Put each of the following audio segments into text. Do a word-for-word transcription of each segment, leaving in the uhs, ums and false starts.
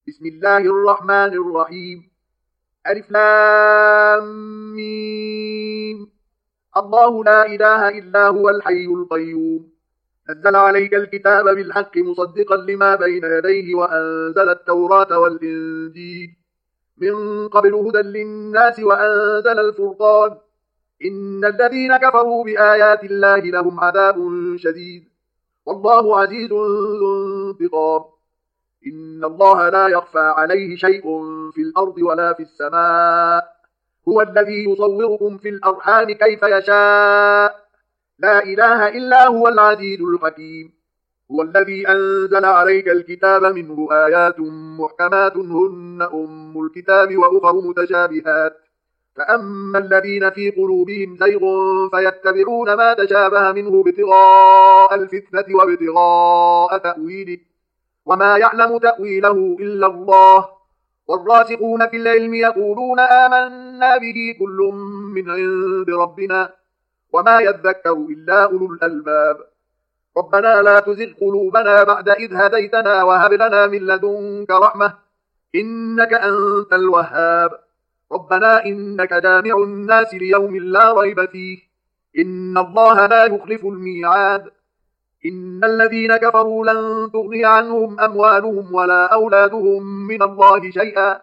بسم الله الرحمن الرحيم. ألف لام ميم. الله لا إله إلا هو الحي القيوم. نزل عليك الكتاب بالحق مصدقا لما بين يديه وأنزل التوراة والإنجيل من قبل هدى للناس وأنزل الفرقان. إن الذين كفروا بآيات الله لهم عذاب شديد والله عزيز ذو انتقام. إن الله لا يخفى عليه شيء في الأرض ولا في السماء. هو الذي يصوركم في الأرحام كيف يشاء. لا إله إلا هو العزيز الحكيم. هو الذي أنزل عليك الكتاب منه آيات محكمات هن أم الكتاب وأخر متشابهات. فأما الذين في قلوبهم زيغ فيتبعون ما تشابه منه ابتغاء الفتنة وابتغاء تأويله وما يعلم تأويله إلا الله. والراسخون في العلم يقولون آمنا به كل من عند ربنا وما يذكر إلا أولو الألباب. ربنا لا تزغ قلوبنا بعد إذ هديتنا وهب لنا من لدنك رحمة إنك أنت الوهاب. ربنا إنك جامع الناس ليوم لا ريب فيه إن الله لا يخلف الميعاد. إن الذين كفروا لن تغني عنهم أموالهم ولا أولادهم من الله شيئا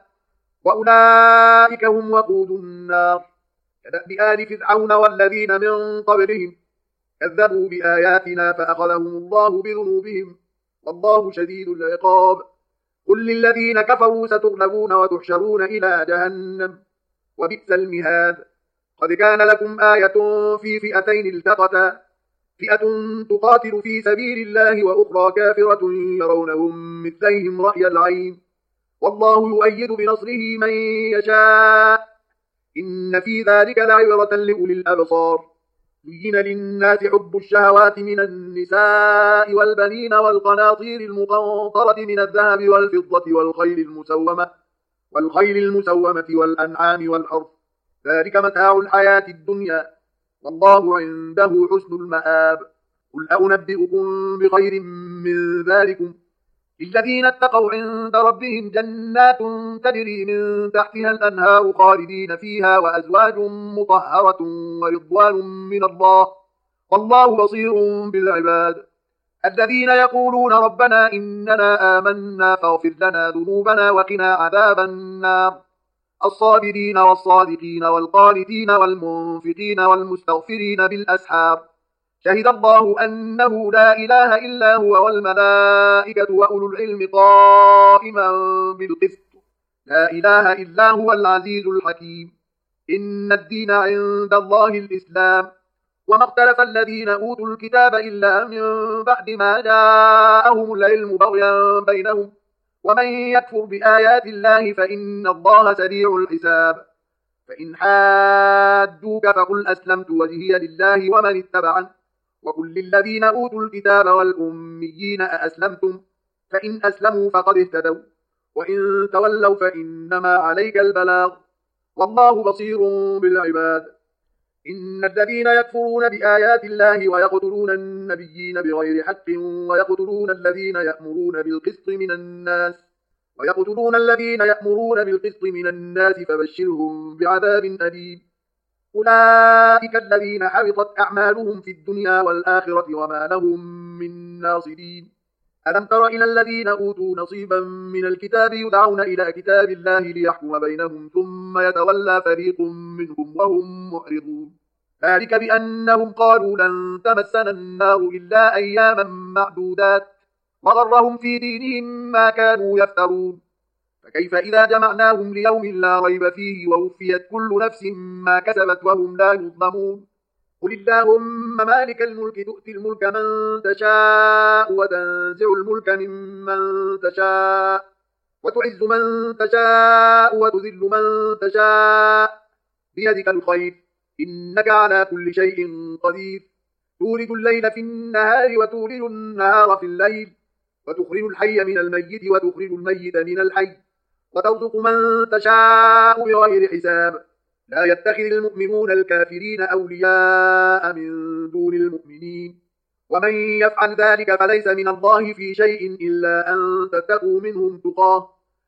وأولئك هم وقود النار. كدأب آل فرعون والذين من قبلهم كذبوا بآياتنا فأخذهم الله بذنوبهم والله شديد العقاب. قل للذين كفروا ستغلبون وتحشرون إلى جهنم وبئس المهاد. قد كان لكم آية في فئتين التقتا فئة تقاتل في سبيل الله وأخرى كافرة يرونهم مثليهم رأي العين والله يؤيد بنصره من يشاء. إن في ذلك لعبرة لأولي الأبصار. زين للناس حب الشهوات من النساء والبنين والقناطير المقنطرة من الذهب والفضة والخيل المسومة والخيل المسومة والأنعام والحرث ذلك متاع الحياة الدنيا والله عنده حسن المآب. قل أنبئكم بخير من ذلكم للذين اتقوا عند ربهم جنات تجري من تحتها الأنهار خالدين فيها وأزواج مطهرة ورضوان من الله والله بصير بالعباد. الذين يقولون ربنا إننا آمنا فاغفر لنا ذنوبنا وقنا عذاب النار. الصابرين والصادقين والقانتين والمنفقين والمستغفرين بالأسحار. شهد الله أنه لا إله إلا هو والملائكة وأولو العلم قائما بالقسط. لا إله إلا هو العزيز الحكيم. إن الدين عند الله الإسلام وما اختلف الذين أوتوا الكتاب إلا من بعد ما جاءهم العلم بغيا بينهم ومن يكفر بآيات الله فإن الله سريع الحساب. فإن حادوك فقل أسلمت وجهي لله ومن اتبعني وقل للذين أوتوا الكتاب والأميين أأسلمتم فإن أسلموا فقد اهتدوا وإن تولوا فإنما عليك البلاغ والله بصير بالعباد. إن الذين يكفرون بآيات الله ويقتلون النبيين بغير حق ويقتلون الذين يأمرون بالقسط من الناس ويقتلون الذين يأمرون بالقسط من الناس فبشرهم بعذاب أليم. أولئك الذين حبطت أعمالهم في الدنيا والآخرة وما لهم من ناصرين. ألم تر إلى الذين أوتوا نصيبا من الكتاب يدعون إلى كتاب الله ليحكم بينهم ثم يتولى فريق منهم وهم معرضون. ذلك بأنهم قالوا لن تمسنا النار إلا أياما معدودات وغرهم في دينهم ما كانوا يفترون. فكيف إذا جمعناهم ليوم لا ريب فيه ووفيت كل نفس ما كسبت وهم لا يظلمون. قل اللهم مالك الملك تؤتي الملك من تشاء وتنزع الملك ممن تشاء وتعز من تشاء وتذل من تشاء بيدك الخير إنك على كل شيء قدير. تولد الليل في النهار وتولد النهار في الليل وتخرج الحي من الميت وتخرج الميت من الحي وترزق من تشاء بغير حساب. لا يتخذ المؤمنون الكافرين أولياء من دون المؤمنين ومن يفعل ذلك فليس من الله في شيء إلا أن تتقوا منهم تقاه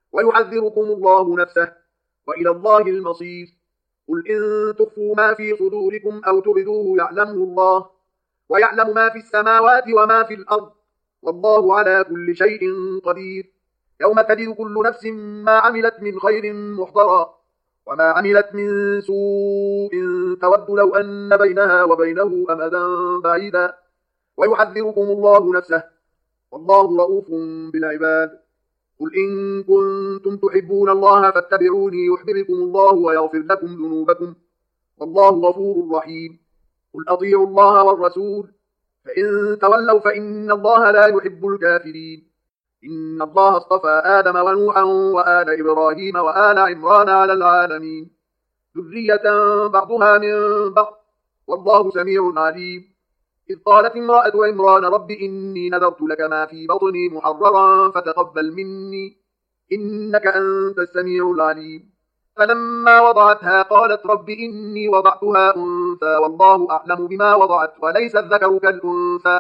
ويحذركم الله نفسه وإلى الله المصير. قل إن تخفوا ما في صدوركم أو تبدوه يعلمه الله، ويعلم ما في السماوات وما في الأرض، والله على كل شيء قدير. يوم تجد كل نفس ما عملت من خير محضرا، وما عملت من سوء تود لو أن بينها وبينه أمدا بعيدا، ويحذركم الله نفسه والله رؤوف بالعباد. قل إن كنتم تحبون الله فاتبعوني يحببكم الله ويغفر لكم ذنوبكم، والله غفور رحيم. قل أطيعوا الله والرسول، فإن تولوا فإن الله لا يحب الكافرين. إن الله اصطفى آدم ونوحا وآل إبراهيم وآل عمران على العالمين، ذرية بعضها من بعض، والله سميع عليم. إذ قالت امرأة عمران رب إني نذرت لك ما في بطني محررا فتقبل مني إنك أنت السميع العليم. فلما وضعتها قالت رب إني وضعتها أنثى والله أعلم بما وضعت وليس الذكر كالأنثى،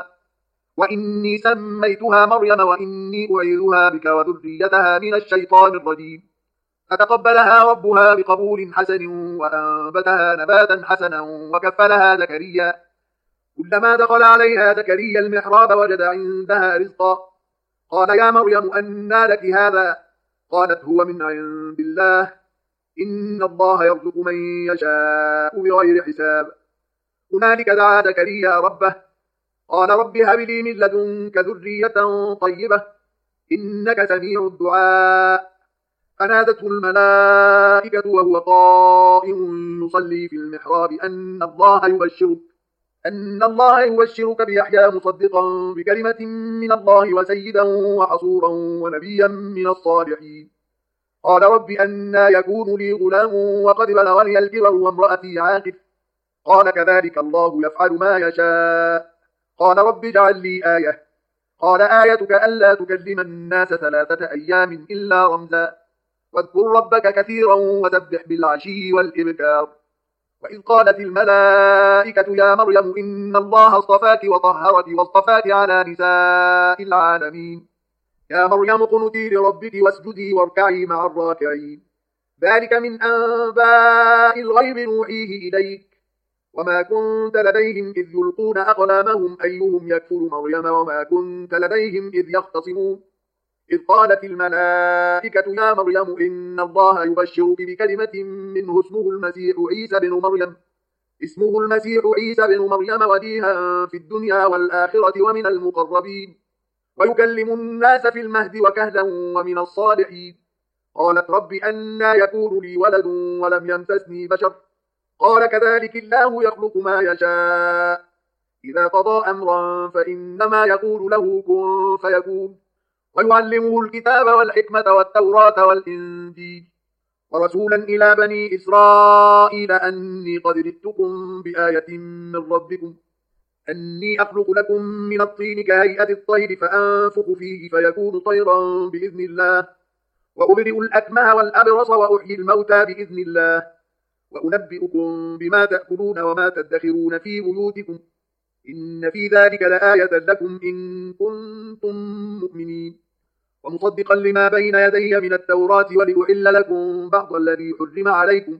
وإني سميتها مريم وإني أعيذها بك وذريتها من الشيطان الرجيم. فتقبلها ربها بقبول حسن وأنبتها نباتا حسنا وكفلها زكريا. كلما دخل عليها زكريا المحراب وجد عندها رزقا، قال يا مريم أنى لك هذا؟ قالت هو من عند الله، إن الله يرزق من يشاء بغير حساب. هنالك دعا زكريا ربه قال رب هب لي من لدنك ذرية طيبة إنك سميع الدعاء. فنادته الملائكة وهو قائم يصلي في المحراب أن الله يبشرك أن الله يبشرك بيحيى مصدقا بكلمة من الله وسيدا وحصورا ونبيا من الصالحين. قال رب أنى يكون لي غلام وقد بلغني الكبر وامرأتي عاقر؟ قال كذلك الله يفعل ما يشاء. قال رب اجعل لي آية. قال آيتك ألا تكلم الناس ثلاثة أيام إلا رمزا، واذكر ربك كثيرا وسبح بالعشي والإبكار. وإذ قالت الملائكة يا مريم إن الله اصطفاك وطهرك واصطفاك على نساء العالمين. يا مريم اقنتي لربك واسجدي واركعي مع الراكعين. ذلك من أنباء الغيب نوحيه إليك، وما كنت لديهم إذ يلقون أقلامهم أيهم يكفل مريم وما كنت لديهم إذ يختصمون. إذ قالت الملائكة يا مريم إن الله يبشرك بكلمة منه اسمه المسيح عيسى بن مريم اسمه المسيح عيسى بن مريم وجيها في الدنيا والآخرة ومن المقربين، ويكلم الناس في المهد وكهلا ومن الصالحين. قالت رب أنى يكون لي ولد ولم يمسسني بشر؟ قال كذلك الله يخلق ما يشاء، إذا قضى أمرا فإنما يقول له كن فيكون. ويعلمه الكتاب والحكمة والتوراة والإنجيل، ورسولا إلى بني إسرائيل أني قد جئتكم بآية من ربكم أني أخلق لكم من الطين كهيئة الطير فأنفخ فيه فيكون طيرا بإذن الله، وأبرئ الأكمه والأبرص وأحيي الموتى بإذن الله، وأنبئكم بما تأكلون وما تدخرون في بيوتكم إن في ذلك لآية لكم إن كنتم مؤمنين. ومصدقا لما بين يدي من التوراة ولأحل لكم بعض الذي حرم عليكم،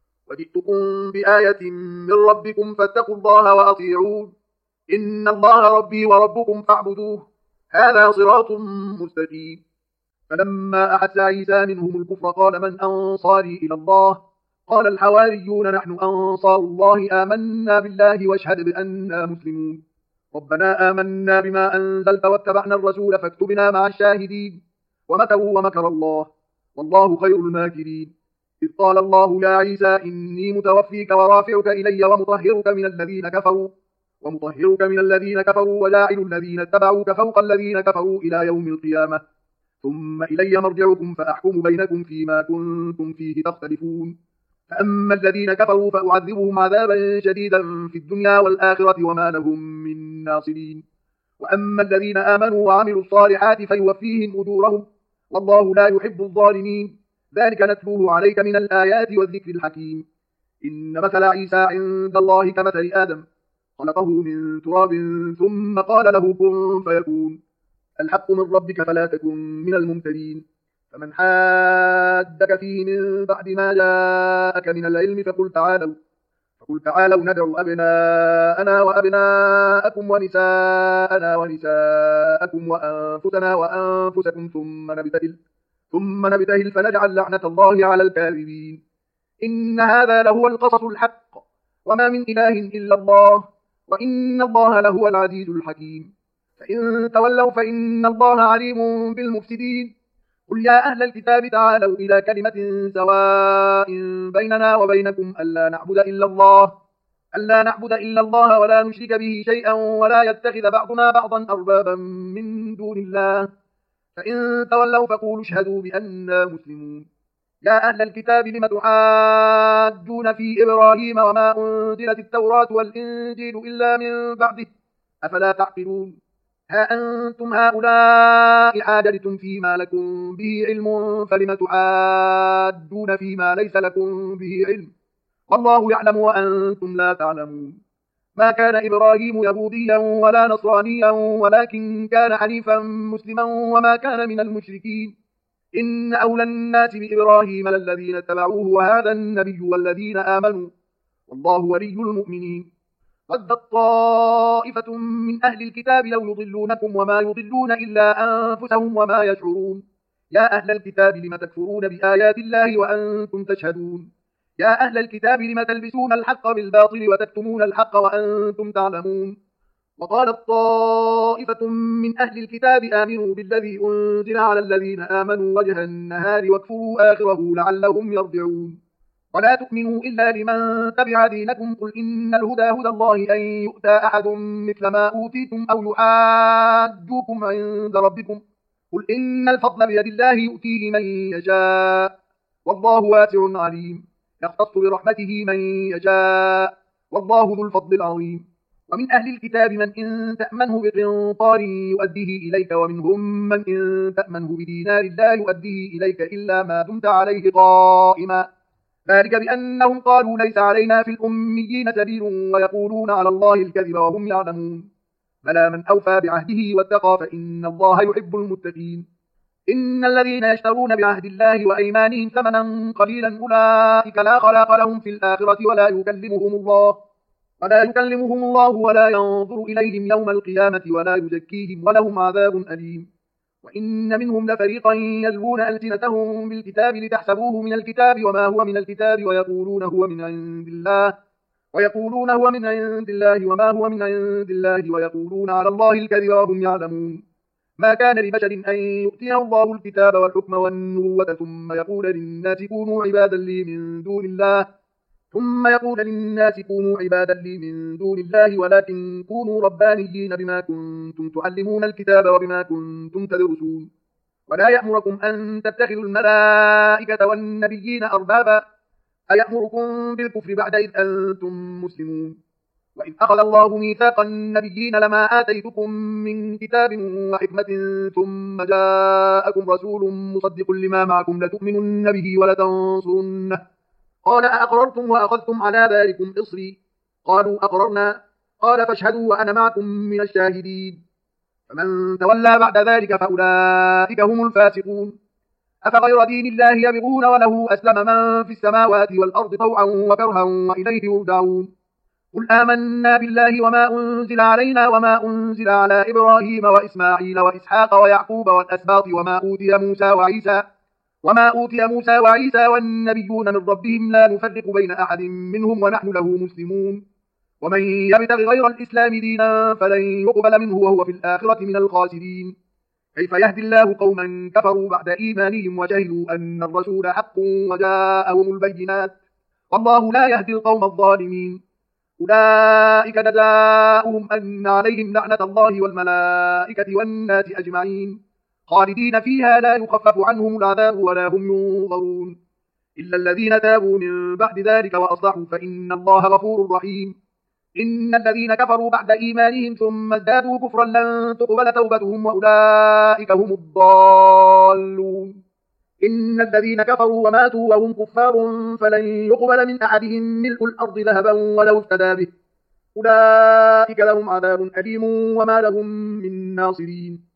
وجئتكم بآية من ربكم فاتقوا الله وأطيعون إن الله ربي وربكم فاعبدوه هذا صراط مستقيم. فلما أحس عيسى منهم الكفر قال من أنصاري إلى الله؟ قال الحواريون نحن أنصار الله آمنا بالله واشهد بأننا مسلمون. ربنا آمنا بما أنزلت واتبعنا الرسول فاكتبنا مع الشاهدين. ومكروا ومكر الله والله خير الماكرين. إذ قال الله يا عيسى إني متوفيك ورافعك إلي ومطهرك من الذين كفروا ومطهرك من الذين كفروا وجاعل الذين اتبعوك فوق الذين كفروا إلى يوم القيامة، ثم إلي مرجعكم فأحكم بينكم فيما كنتم فيه تختلفون. فأما الذين كفروا فأعذبهم عذابا شديدا في الدنيا والآخرة وما لهم من ناصرين. وأما الذين آمنوا وعملوا الصالحات فيوفيهم أجورهم والله لا يحب الظالمين. ذلك نتلوه عليك من الآيات والذكر الحكيم. إن مثل عيسى عند الله كمثل آدم خلقه من تراب ثم قال له كن فيكون. الحق من ربك فلا تكن من الممترين. فمن حادك فيه من بعد ما جاءك من العلم فقل تعالوا فقل تعالوا ندعو أبناءنا وأبناءكم ونساءنا ونساءكم وأنفسنا وأنفسكم ثم نبتهل ثم نبتهل فنجعل لعنة الله على الكاذبين إن هذا لهو القصص الحق وما من إله إلا الله وإن الله لهو العزيز الحكيم فإن تولوا فإن الله عليم بالمفسدين قل يا أهل الكتاب تعالوا إلى كلمة سواء بيننا وبينكم ألا نعبد إلا الله ألا نعبد إلا الله ولا نشرك به شيئا ولا يتخذ بعضنا بعضا أربابا من دون الله فإن تولوا فقولوا اشهدوا بأننا مسلمون يا أهل الكتاب لم تحاجون في إبراهيم وما أنزلت التوراة والإنجيل إلا من بعده أفلا تعقلون ها أنتم هؤلاء حاججتم فيما لكم به علم فلم تحاجون فيما ليس لكم به علم والله يعلم وأنتم لا تعلمون ما كان إبراهيم يهوديا ولا نصرانيا ولكن كان حنيفا مسلما وما كان من المشركين إن أولى الناس بإبراهيم للذين اتبعوه وهذا النبي والذين آمنوا والله ولي المؤمنين ودت طائفة من أهل الكتاب لو يضلونكم وما يضلون إلا أنفسهم وما يشعرون يا أهل الكتاب لم تكفرون بآيات الله وأنتم تشهدون يا أهل الكتاب لم تلبسون الحق بالباطل وتكتمون الحق وأنتم تعلمون وقالت طائفة من أهل الكتاب آمنوا بالذي أنزل على الذين آمنوا وجه النهار واكفروا آخره لعلهم يرجعون ولا تؤمنوا إلا لمن تبع دينكم قل إن الهدى هدى الله أن يؤتى أحد مثل ما أوتيتم أو يحاجوكم عند ربكم قل إن الفضل بيد الله يؤتيه من يشاء والله واسع عليم يختص برحمته من يشاء والله ذو الفضل العظيم ومن أهل الكتاب من إن تأمنه بقنطار يؤديه إليك ومنهم من إن تأمنه بدينار لا يؤديه إليك إلا ما دمت عليه قائما ذلك بأنهم قالوا ليس علينا في الأميين سبيل ويقولون على الله الكذب وهم يعلمون بلى من أوفى بعهده واتقى فإن الله يحب المتقين إن الذين يشترون بعهد الله وأيمانهم ثمنا قليلا أولئك لا خلاق لهم في الآخرة ولا يكلمهم الله ولا يكلمهم الله ولا ينظر إليهم يوم القيامة ولا يزكيهم ولهم عذاب أليم وإن منهم لفريقا يلوون ألسنتهم بالكتاب لتحسبوه من الكتاب وما هو من الكتاب ويقولون هو من عند الله ويقولون هو من عند الله وما هو من عند الله ويقولون على الله الكذب وهم يعلمون ما كان لبشر أن يؤتيه الله الكتاب والحكم والنبوة ثم يقول للناس كونوا عبادا لي من دون الله ثم يقول للناس كونوا عبادا لي من دون الله ولكن كونوا ربانيين بما كنتم تعلمون الكتاب وبما كنتم تدرسون ولا يأمركم أن تتخذوا الملائكة والنبيين أربابا أيأمركم بالكفر بعد إذ أنتم مسلمون وإذ أخذ الله ميثاق النبيين لما آتيتكم من كتاب وحكمة ثم جاءكم رسول مصدق لما معكم لتؤمنن به ولتنصرنه قال أأقررتم وأخذتم على ذلكم إصري قالوا أقررنا قال فاشهدوا وأنا معكم من الشاهدين فمن تولى بعد ذلك فأولئك هم الفاسقون أفغير دين الله يبغون وله أسلم من في السماوات والأرض طوعا وكرها وإليه يرجعون قل آمنا بالله وما أنزل علينا وما أنزل على إبراهيم وإسماعيل وإسحاق ويعقوب والأسباط وما أوتي موسى وعيسى وما أوتي موسى وعيسى والنبيون من ربهم لا نفرق بين أحد منهم ونحن له مسلمون ومن يبتغ غير الإسلام دينا فلن يقبل منه وهو في الآخرة من الخاسرين كيف يهدي الله قوما كفروا بعد إيمانهم وجهلوا أن الرسول حق وجاءهم البينات والله لا يهدي القوم الظالمين أولئك جزاؤهم أن عليهم لعنة الله والملائكة والناس أجمعين خالدين فيها لا يخفف عنهم العذاب ولا هم ينظرون إلا الذين تابوا من بعد ذلك وأصلحوا فإن الله غفور رحيم إن الذين كفروا بعد إيمانهم ثم ازدادوا كفرا لن تقبل توبتهم وأولئك هم الضالون إن الذين كفروا وماتوا وهم كفار فلن يقبل من أحدهم ملء الأرض ذهبا ولو افتدى به أولئك لهم عذاب أليم وما لهم من ناصرين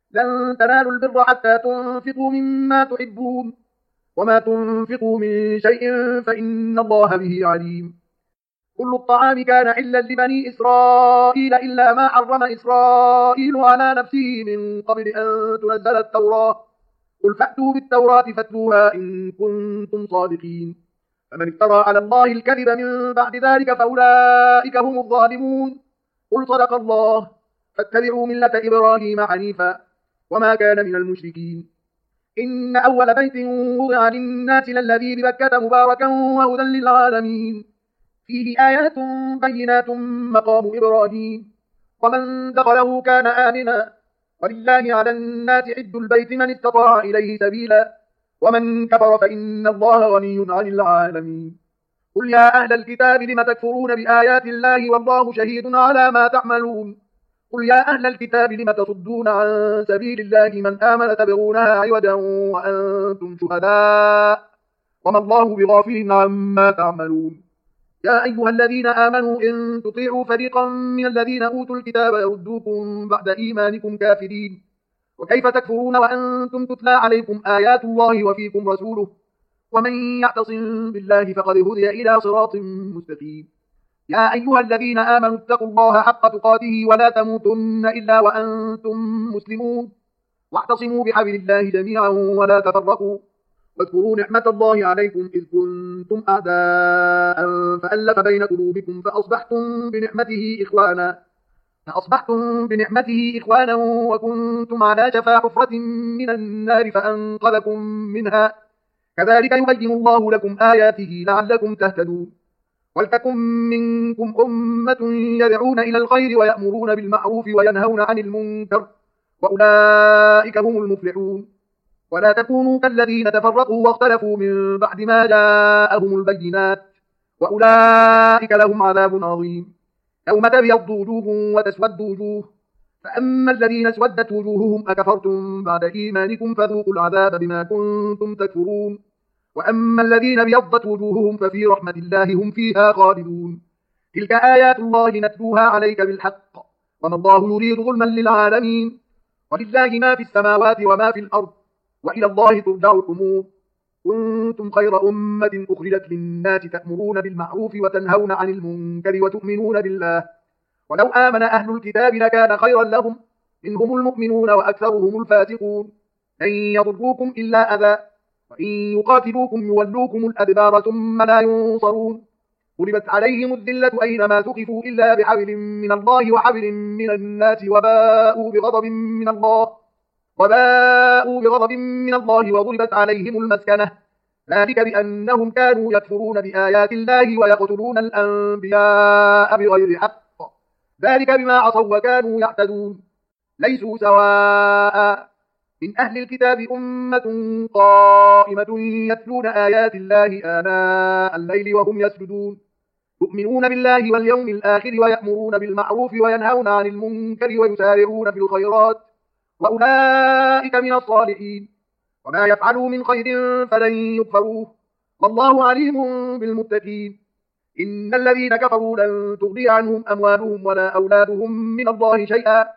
لن تنالوا البر حتى تنفقوا مما تحبون وما تنفقوا من شيء فإن الله به عليم. كل الطعام كان حلا لبني إسرائيل إلا ما حرم إسرائيل على نفسه من قبل أن تنزل التوراة قل فأتوا بالتوراة فاتلوها إن كنتم صادقين. فمن افترى على الله الكذب من بعد ذلك فأولئك هم الظالمون. قل صدق الله فاتبعوا ملة إبراهيم حنيفا وما كان من المشركين. إن أول بيت وضع للناس للذي ببكة مباركا وهدى للعالمين فيه آيات بينات مقام إبراهيم ومن دخله كان آمنا ولله على الناس حج البيت من استطاع إليه سبيلا ومن كفر فإن الله غني عن العالمين. قل يا أهل الكتاب لم تكفرون بآيات الله والله شهيد على ما تعملون. قل يا أهل الكتاب لم تصدون عن سبيل الله من آمن تبغونها عوجا وأنتم شهداء وما الله بغافل عما تعملون. يا أيها الذين آمنوا إن تطيعوا فريقا من الذين أوتوا الكتاب يردوكم بعد إيمانكم كافرين وكيف تكفرون وأنتم تتلى عليكم آيات الله وفيكم رسوله ومن يعتصم بالله فقد هدي إلى صراط مستقيم. يا أيها الذين آمنوا اتقوا الله حق تقاته ولا تموتن إلا وأنتم مسلمون واعتصموا بحبل الله جميعا ولا تفرقوا واذكروا نعمة الله عليكم إذ كنتم أعداء فألف بين قلوبكم فأصبحتم بنعمته إخوانا فأصبحتم بنعمته إخوانا وكنتم على شفا حفرة من النار فأنقذكم منها كذلك يبين الله لكم آياته لعلكم تهتدون. ولتكن منكم أمة يدعون إلى الخير ويأمرون بالمعروف وينهون عن المنكر وأولئك هم المفلحون. ولا تكونوا كالذين تفرقوا واختلفوا من بعد ما جاءهم البينات وأولئك لهم عذاب عظيم. يوم تبيض وجوه وتسود وجوه فأما الذين اسودت وجوههم أكفرتم بعد إيمانكم فذوقوا العذاب بما كنتم تكفرون وأما الذين ابيضت وجوههم ففي رحمة الله هم فيها خالدون. تلك آيات الله نتلوها عليك بالحق وما الله يريد ظلما للعالمين ولله ما في السماوات وما في الأرض وإلى الله ترجع الأمور. كنتم خير أمة أخرجت للناس تأمرون بالمعروف وتنهون عن المنكر وتؤمنون بالله ولو آمن أهل الكتاب لكان خيرا لهم منهم المؤمنون وأكثرهم الفاسقون. لن يضروكم إلا أذى وإن يقاتلوكم يولوكم الأدبار ثم لا ينصرون. ضربت عليهم الذلة أينما ثقفوا إلا بحبل من الله وحبل من الناس وباءوا بغضب من الله وباءوا بغضب من الله وضربت عليهم المسكنة ذلك بأنهم كانوا يكفرون بآيات الله ويقتلون الأنبياء بغير حق ذلك بما عصوا وكانوا يعتدون. ليسوا سواء من أهل الكتاب أمة قائمة يتلون آيات الله آناء الليل وهم يسجدون يؤمنون بالله واليوم الآخر ويأمرون بالمعروف وينهون عن المنكر ويسارعون في الخيرات وأولئك من الصالحين. وما يفعلوا من خير فلن يكفروه والله عليم بالمتقين. إن الذين كفروا لن تغني عنهم أموالهم ولا أولادهم من الله شيئا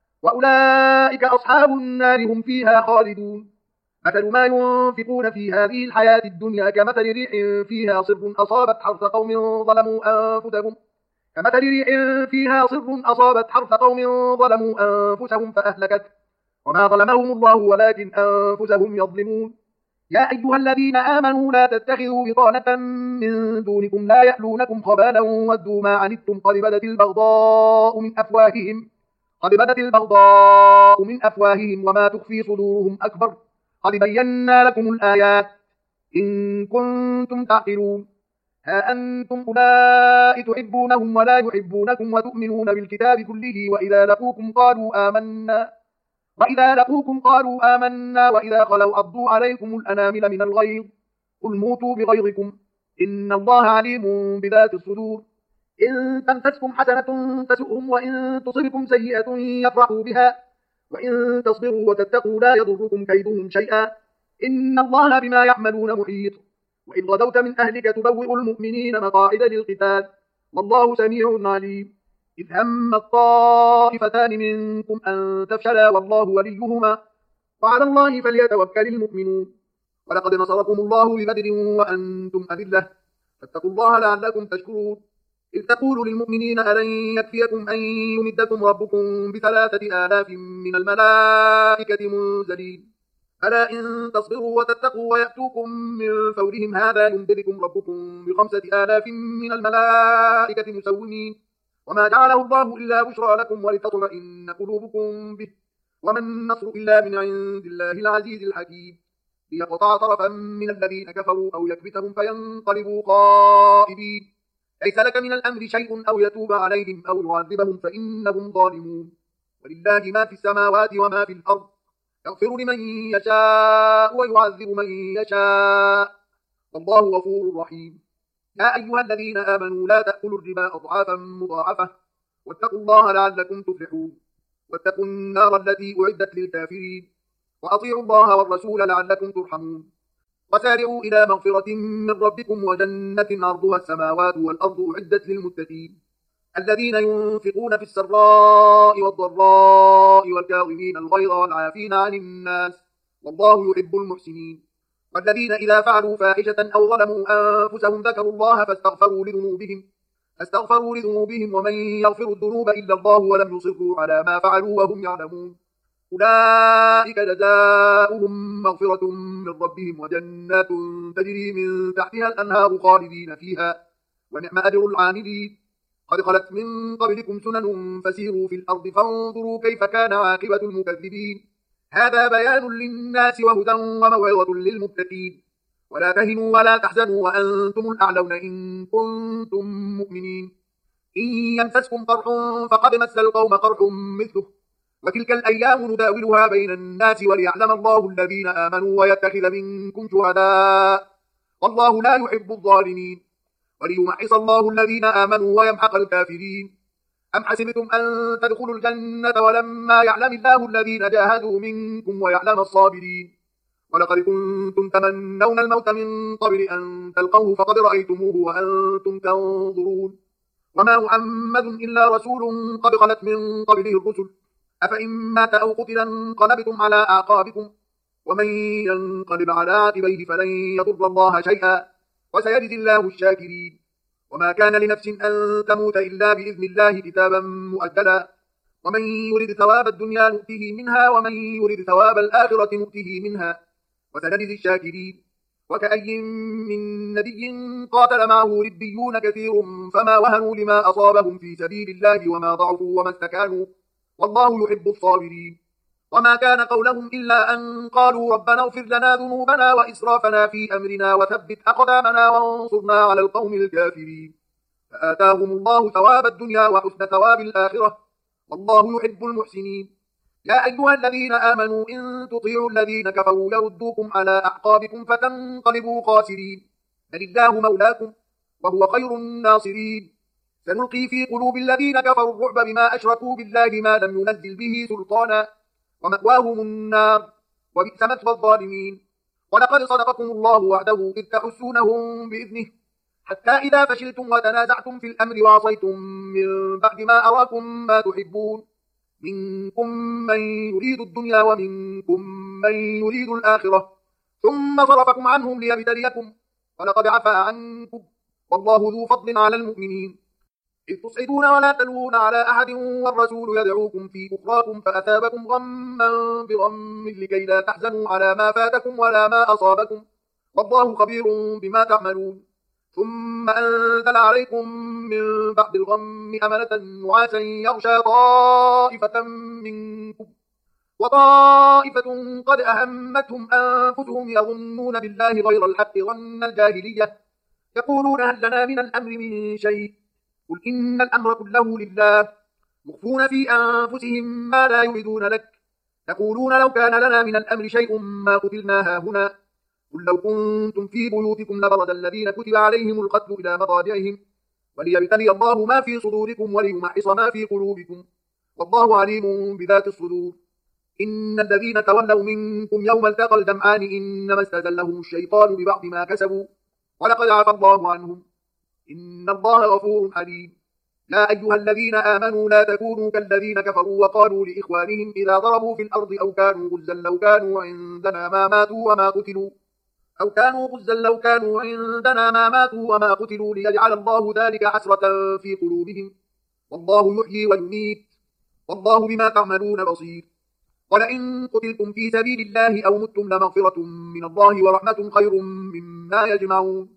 وأولئك أصحاب النار هم فيها خالدون. مثل ما ينفقون في هذه الحياة الدنيا كمثل ريح فيها صر أصابت حرث قوم ظلموا أنفسهم كمثل ريح فيها صر أصابت حرث قوم ظلموا أنفسهم فأهلكته وما ظلمهم الله ولكن أنفسهم يظلمون. يا أيها الذين آمنوا لا تتخذوا بطانة من دونكم لا يألونكم خبالا ودوا ما عنتم قد بدت البغضاء من أفواههم قد بدت البغضاء من أفواههم وما تخفي صدورهم أكبر قد بينا لكم الآيات إن كنتم تعقلون. ها أنتم أولئك تحبونهم ولا يحبونكم وتؤمنون بالكتاب كله وإذا لقوكم قالوا آمنا وإذا لقوكم قالوا آمنا وإذا خلوا عضوا عليكم الأنامل من الغيظ قل موتوا بغيظكم إن الله عليم بذات الصدور. إن تمسسكم حسنة تسؤهم وإن تصبكم سيئة يفرحوا بها وإن تصبروا وتتقوا لا يضركم كيدهم شيئا إن الله بما يعملون محيط. وإذ غدوت من أهلك تبوئ المؤمنين مقاعد للقتال والله سميع عليم. إذ هم الطائفتان منكم أن تفشلا والله وليهما وعلى الله فليتوكل المؤمنون ولقد نصركم الله ببدر وأنتم أذلة فاتقوا الله لعلكم تشكرون إذ تقول للمؤمنين ألن يكفيكم أن يمدكم ربكم بثلاثة آلاف من الملائكة منزلين ألا إن تصبروا وتتقوا ويأتوكم من فورهم هذا يمددكم ربكم بخمسة آلاف من الملائكة مسومين وما جعله الله إلا بشرى لكم ولتطمئن قلوبكم به وما النصر إلا من عند الله العزيز الحكيم ليقطع طرفا من الذين كفروا أو يكبتهم فينقلبوا خائبين ليس لك من الأمر شيء أو يتوب عليهم أو يعذبهم فإنهم ظالمون ولله ما في السماوات وما في الأرض يغفر لمن يشاء ويعذب من يشاء والله غفور رحيم يا أيها الذين آمنوا لا تأكلوا الربا أضعافا مضاعفة واتقوا الله لعلكم تفلحون واتقوا النار التي أعدت للكافرين وأطيعوا الله والرسول لعلكم ترحمون وسارعوا إلى مغفرة من ربكم وجنة عرضها السماوات والأرض أعدت للمتقين الذين ينفقون في السراء والضراء والكاظمين الغيظ والعافين عن الناس والله يحب المحسنين والذين إذا فعلوا فاحشة أو ظلموا أنفسهم ذكروا الله فاستغفروا لذنوبهم فاستغفروا لذنوبهم ومن يغفر الذنوب إلا الله ولم يصروا على ما فعلوا وهم يعلمون أولئك جزاؤهم مغفرة من ربهم وجنات تجري من تحتها الأنهار خالدين فيها ونعم أجر العاملين قد خلت من قبلكم سنن فسيروا في الأرض فانظروا كيف كان عاقبة المكذبين هذا بيان للناس وهدى وموعظة للمتقين ولا تهنوا ولا تحزنوا وأنتم الأعلون إن كنتم مؤمنين إن يمسسكم قرح فقد مس القوم قرح مثله وتلك الأيام نداولها بين الناس وليعلم الله الذين آمنوا ويتخذ منكم شهداء والله لا يحب الظالمين وليمحص الله الذين آمنوا ويمحق الكافرين أم حسبتم أن تدخلوا الجنة ولما يعلم الله الذين جاهدوا منكم ويعلم الصابرين ولقد كنتم تمنون الموت من قبل أن تلقوه فقد رأيتموه وأنتم تنظرون وما محمد إلا رسول قد خلت من قبله الرسل أفإن مات أو قتل انقلبتم على أعقابكم ومن ينقلب على عقبيه فلن يضر الله شيئا وسيجزي الله الشاكرين وما كان لنفس أن تموت إلا بإذن الله كتابا مؤجلا ومن يرد ثواب الدنيا نؤته منها ومن يرد ثواب الآخرة نؤته منها وسنجزي الشاكرين وكأي من نبي قاتل معه ربيون كثير فما وهنوا لما أصابهم في سبيل الله وما ضعفوا وما استكانوا والله يحب الصابرين وما كان قولهم إلا أن قالوا ربنا اغفر لنا ذنوبنا وإسرافنا في أمرنا وثبت أقدامنا وانصرنا على القوم الكافرين فآتاهم الله ثواب الدنيا وحسن ثواب الآخرة والله يحب المحسنين يا أيها الذين آمنوا إن تطيعوا الذين كفروا يردوكم على أعقابكم فتنقلبوا خاسرين بل الله مولاكم وهو خير الناصرين سنلقي في قلوب الذين كفروا الرعب بما أشركوا بالله ما لم ينزل به سلطانا ومأواهم النار وبئس مثوى الظالمين ولقد صدقكم الله وعده إذ تحسونهم بإذنه حتى إذا فشلتم وتنازعتم في الأمر وعصيتم من بعد ما أراكم ما تحبون منكم من يريد الدنيا ومنكم من يريد الآخرة ثم صرفكم عنهم ليبتليكم ولقد عفا عنكم والله ذو فضل على المؤمنين إذ تصعدون ولا تلوون على أحد والرسول يدعوكم في أخراكم فأثابكم غما بغم لكي لا تحزنوا على ما فاتكم ولا ما أصابكم والله خبير بما تعملون ثم أنزل عليكم من بعد الغم أمنة نعاسا يغشى طائفة منكم وطائفة قد أهمتهم أنفسهم يظنون بالله غير الحق ظن الجاهلية يقولون هل لنا من الأمر من شيء قل إن الأمر كله لله يخفون في أنفسهم ما لا يبدون لك يقولون لو كان لنا من الأمر شيء ما قتلنا هاهنا قل لو كنتم في بيوتكم لبرز الذين كتب عليهم القتل إلى مضاجعهم وليبتلي الله ما في صدوركم وليمحص ما في قلوبكم والله عليم بذات الصدور إن الذين تولوا منكم يوم التقى الجمعان إنما استزلهم الشيطان ببعض ما كسبوا ولقد عفى الله عنهم إن الله غفور حليم يا أيها الذين آمنوا لا تكونوا كالذين كفروا وقالوا لإخوانهم إذا ضربوا في الأرض أو كانوا غزا لو كانوا عندنا ما ماتوا وما قتلوا أو كانوا غزا لو كانوا عندنا ما ماتوا وما قتلوا ليجعل الله ذلك حسرة في قلوبهم والله يحيي ويميت والله بما تعملون بصير. ولئن قتلتم في سبيل الله أو متم لمغفرة من الله ورحمة خير مما يجمعون.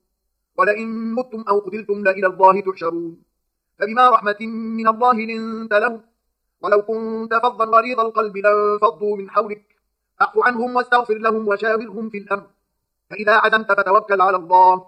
ولئن متم أو قتلتم لإلى الله تحشرون. فبما رحمة من الله لنت لهم ولو كنت فظا غليظ القلب لانفضوا من حولك فاعف عنهم واستغفر لهم وشاورهم في الأمر فإذا عزمت فتوكل على الله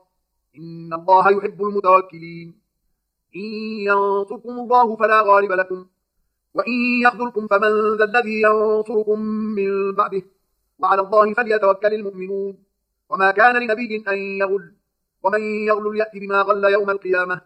إن الله يحب المتوكلين. إن ينصركم الله فلا غالب لكم وإن يخذلكم فمن ذا الذي ينصركم من بعده وعلى الله فليتوكل المؤمنون. وما كان لنبي أن يغل ومن يغل يأتي بما غل يوم القيامة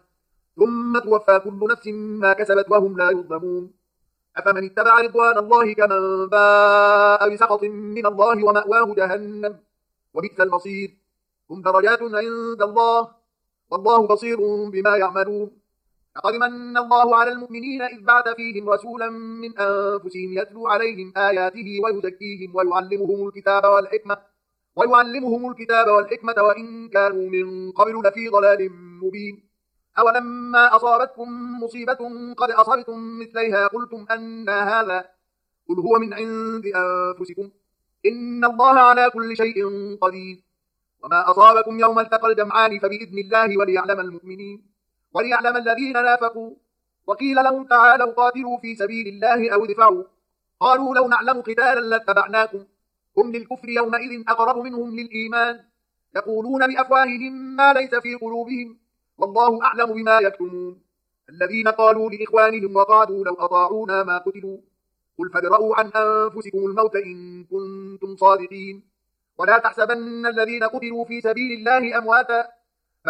ثم توفى كل نفس ما كسبت وهم لا يظلمون. أفمن اتبع رضوان الله كمن باء بسخط من الله ومأواه جهنم وبئس المصير. هم درجات عند الله والله بصير بما يعملون. لقد من الله على المؤمنين إذ بعث فيهم رسولا من أنفسهم يتلو عليهم آياته ويزكيهم ويعلمهم الكتاب والحكمة ويعلمهم الكتاب والحكمة وإن كانوا من قبل لفي ضلال مبين. أولما أصابتكم مصيبة قد أصبتم مثليها قلتم أن هذا قل هو من عند أنفسكم إن الله على كل شيء قدير. وما أصابكم يوم التقى الجمعان فبإذن الله وليعلم المؤمنين وليعلم الذين نافقوا. وقيل لهم تعالوا قاتلوا في سبيل الله أو ادفعوا قالوا لو نعلم قتالا لاتبعناكم هم للكفر يومئذ أقرب منهم للإيمان يقولون بأفواههم ما ليس في قلوبهم والله أعلم بما يكتمون. الذين قالوا لإخوانهم وقعدوا لو أطاعونا ما قتلوا قل فادرءوا عن أنفسكم الموت إن كنتم صادقين. ولا تحسبن الذين قتلوا في سبيل الله أمواتا بل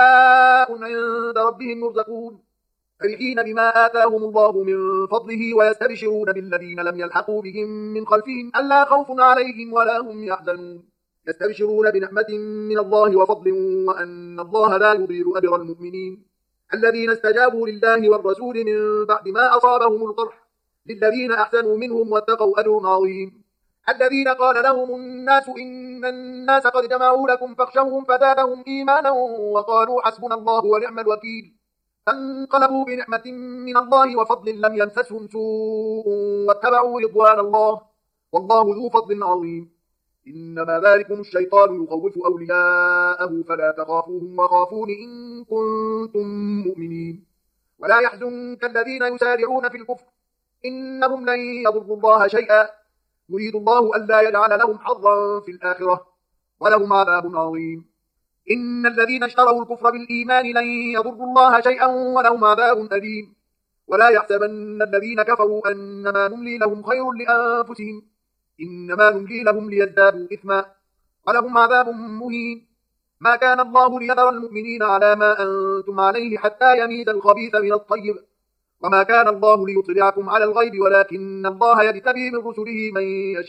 أحياء عند ربهم يرزقون فرحين بما آتاهم الله من فضله ويستبشرون بالذين لم يلحقوا بهم من خلفهم ألا خوف عليهم ولا هم يحزنون. يستبشرون بنعمة من الله وفضل وأن الله لا يضيع أجر المؤمنين الذين استجابوا لله والرسول من بعد ما أصابهم القرح للذين أحسنوا منهم واتقوا أجر عظيم. الذين قال لهم الناس إن الناس قد جمعوا لكم فاخشوهم فزادهم إيمانا وقالوا حسبنا الله ونعم الوكيل فانقلبوا بنعمة من الله وفضل لم يمسسهم سوء واتبعوا رضوان الله والله ذو فضل عظيم. إنما ذلكم الشيطان يخوف أولياءه فلا تخافوهم وخافون إن كنتم مؤمنين. ولا يحزنك الذين يسارعون في الكفر إنهم لن يضروا الله شيئا يريد الله ألا يجعل لهم حظا في الآخرة ولهم عذاب عظيم. إن الذين اشتروا الكفر بالإيمان لن يضروا الله شيئا ولهم عذاب أليم. ولا يحسبن الذين كفروا أنما نملي لهم خير لأنفسهم إنما نملي لهم ليزدادوا إثما ولهم عذاب مهين. ما كان الله ليذر المؤمنين على ما أنتم عليه حتى يميز الخبيث من الطيب وما كان الله ليطلعكم على الغيب ولكن الله يجتبي من رسله من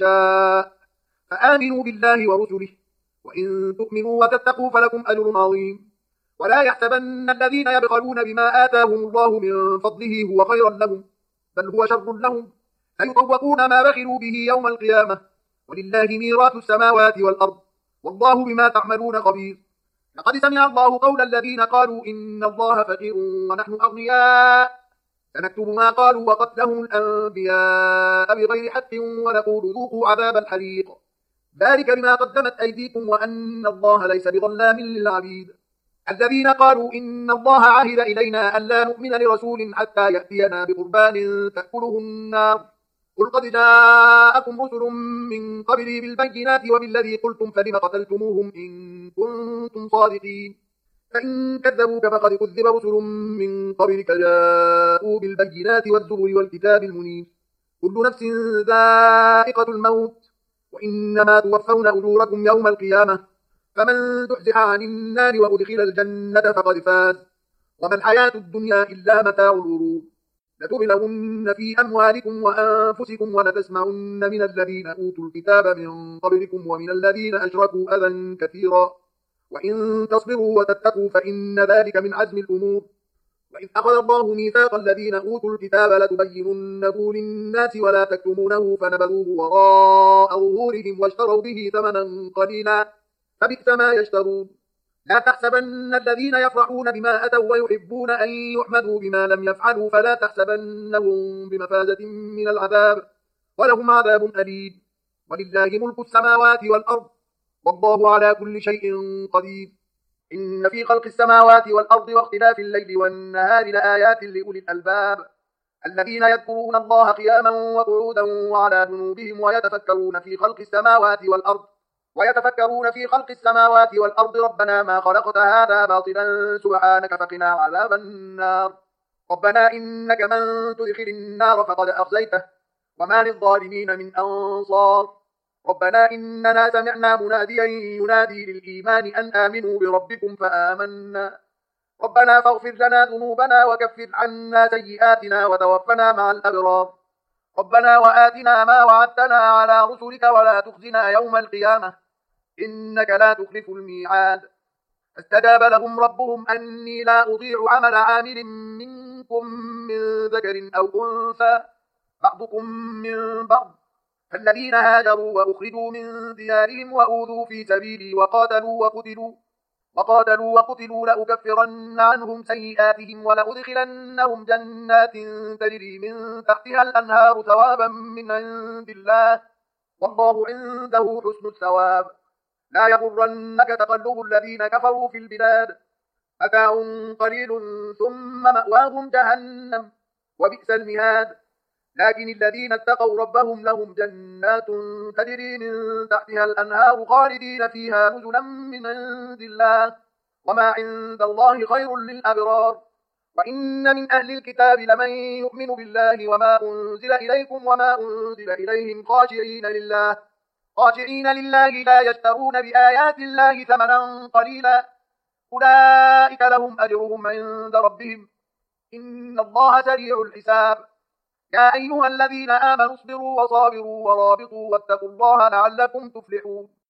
يشاء فآمنوا بالله ورسله وإن تؤمنوا وتتقوا فلكم أجر عظيم. ولا يحسبن الذين يبخلون بما آتاهم الله من فضله هو خيرا لهم بل هو شر لهم سيطوقون ما بخلوا به يوم القيامة ولله ميراث السماوات والأرض والله بما تعملون خبير. لقد سمع الله قول الذين قالوا إن الله فقير ونحن أغنياء سنكتب ما قالوا وقتلهم الأنبياء بغير حق ونقول ذوقوا عذاب الحريق ذلك بما قدمت أيديكم وأن الله ليس بظلام للعبيد. الذين قالوا إن الله عهد إلينا ألا نؤمن لرسول حتى يأتينا بقربان تأكله النار قل قد جاءكم رسل من قبلي بالبينات وبالذي قلتم فلم قتلتموهم إن كنتم صادقين فإن كذبوك فقد كذب رسل من قبلك جاءوا بالبينات والزبر والكتاب المنير كل نفس ذائقة الموت وإنما توفون أجوركم يوم القيامة فمن تحزح عن النار وأدخل الجنة فقد فاز وما الحياة الدنيا إلا متاع الغرور. لتبلغن في أموالكم وأنفسكم ولتسمعن من الذين أوتوا الكتاب من قبلكم ومن الذين أشركوا أذى كثيرا وإن تصبروا وتتقوا فإن ذلك من عزم الأمور وإذ أخذ الله ميثاق الذين أوتوا الكتاب لتبيننه للناس ولا تكتمونه فنبذوه وراء ظهورهم واشتروا به ثمنا قليلا فبئس ما يشترون. لا تحسبن الذين يفرحون بما أتوا ويحبون أن يحمدوا بما لم يفعلوا فلا تحسبنهم بمفازة من العذاب ولهم عذاب أليم. ولله ملك السماوات والأرض والله على كل شيء قدير. إن في خلق السماوات والأرض واختلاف الليل والنهار لآيات لأولي الألباب الذين يذكرون الله قياما وقعودا وعلى جنوبهم ويتفكرون في خلق السماوات والأرض ويتفكرون في خلق السماوات والأرض ربنا ما خلقت هذا باطلا سبحانك فقنا عذاب النار. ربنا إنك من تدخل النار فقد أخزيته وما للظالمين من أنصار. ربنا إننا سمعنا مناديا ينادي للإيمان أن آمنوا بربكم فآمنا ربنا فاغفر لنا ذنوبنا وكفر عنا سيئاتنا وتوفنا مع الأبرار. ربنا وآتنا ما وعدتنا على رسلك ولا تخزنا يوم القيامة إنك لا تخلف الميعاد. فاستجاب لهم ربهم أني لا أضيع عمل عامل منكم من ذكر أو أنثى بعضكم من بعض فالذين هاجروا وأخرجوا من ديارهم وأوذوا في سبيلي وقاتلوا وقتلوا وقاتلوا وقتلوا لأكفرن عنهم سيئاتهم ولأدخلنهم جنات تجري من تحتها الأنهار ثوابا من عند الله والله عنده حسن الثواب. لا يغرنك تقلب الذين كفروا في البلاد متاع قليل ثم مأواهم جهنم وبئس المهاد. لكن الذين اتقوا ربهم لهم جنات تجري من تحتها الأنهار خالدين فيها نزلا من عند الله وما عند الله خير للأبرار. وإن من أهل الكتاب لمن يؤمن بالله وما أنزل إليكم وما أنزل إليهم خاشعين لله خاشعين لله لا يشترون بآيات الله ثمنا قليلا أولئك لهم أجرهم عند ربهم إن الله سريع الحساب. يا أيها الذين آمنوا اصبروا وصابروا ورابطوا واتقوا الله لعلكم تفلحون.